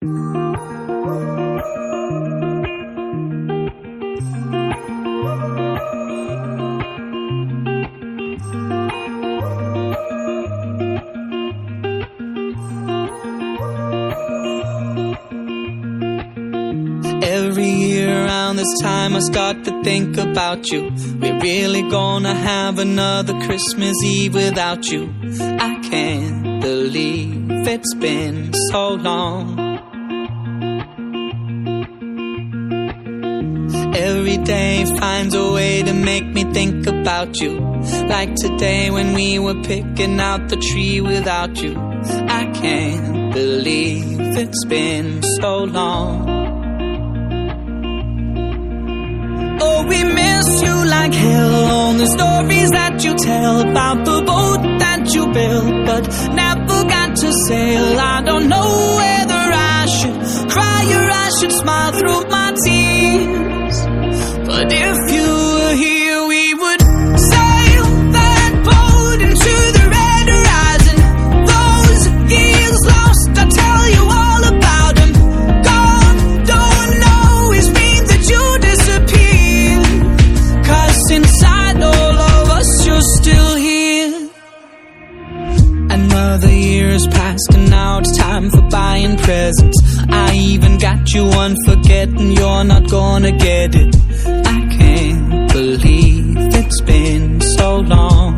Every year around this time I start to think about you. We're really gonna have another Christmas Eve without you. I can't believe it's been so long. Every day finds a way to make me think about you. Like today when we were picking out the tree without you. I can't believe it's been so long. Oh, we miss you like hell on the stories that you tell about the boat that you built but never got to sail. I don't know whether I should cry or I should smile through my tears. But if you were here, we would sail that boat into the red horizon. Those years lost, I'll tell you all about them. Gone don't always mean that you disappear. Inside all of us, you're still here. Another year has passed and now it's time for buying presents. I even got you one for getting, you're not gonna get it. I can't believe it's been so long.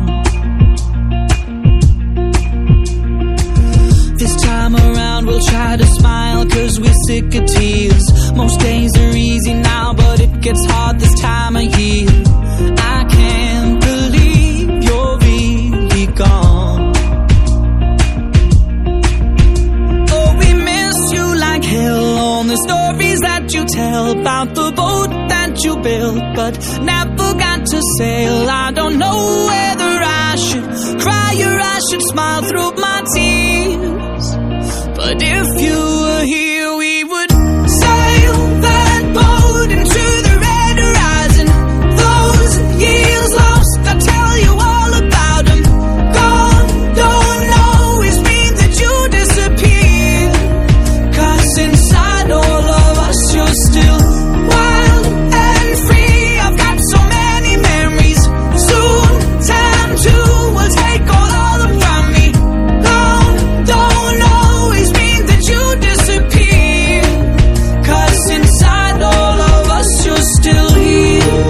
This time around we'll try to smile cause we're sick of tears. Most days are easy now but it gets hard this time of year. I can't believe you're really gone. Oh, we miss you like hell on the stories that you tell about the boat that you built but never got to sail. I don't know whether I should cry or I should smile through my tears. But if you were here, we would sail that boat into the red horizon. Those years lost, I'll tell you all about them. Gone don't always mean that you disappear. Cause inside all of us, you're still wild and free. I've got so many memories. Soon time too will take all of them from me. Gone don't always mean that you disappear. Cause inside all of us, you're still here.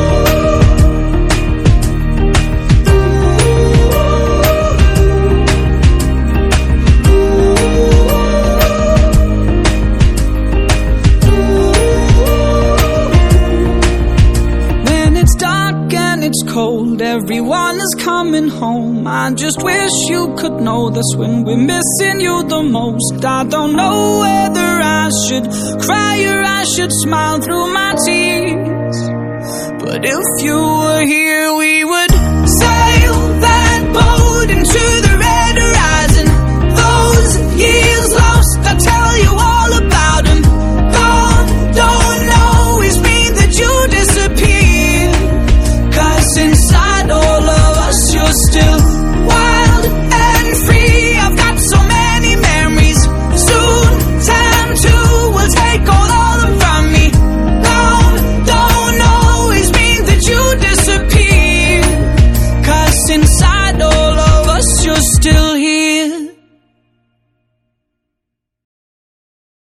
It's cold, everyone is coming home. I just wish you could know this when we're missing you the most. I don't know whether I should cry or I should smile through my tears. But if you were here, we would sail that boat into the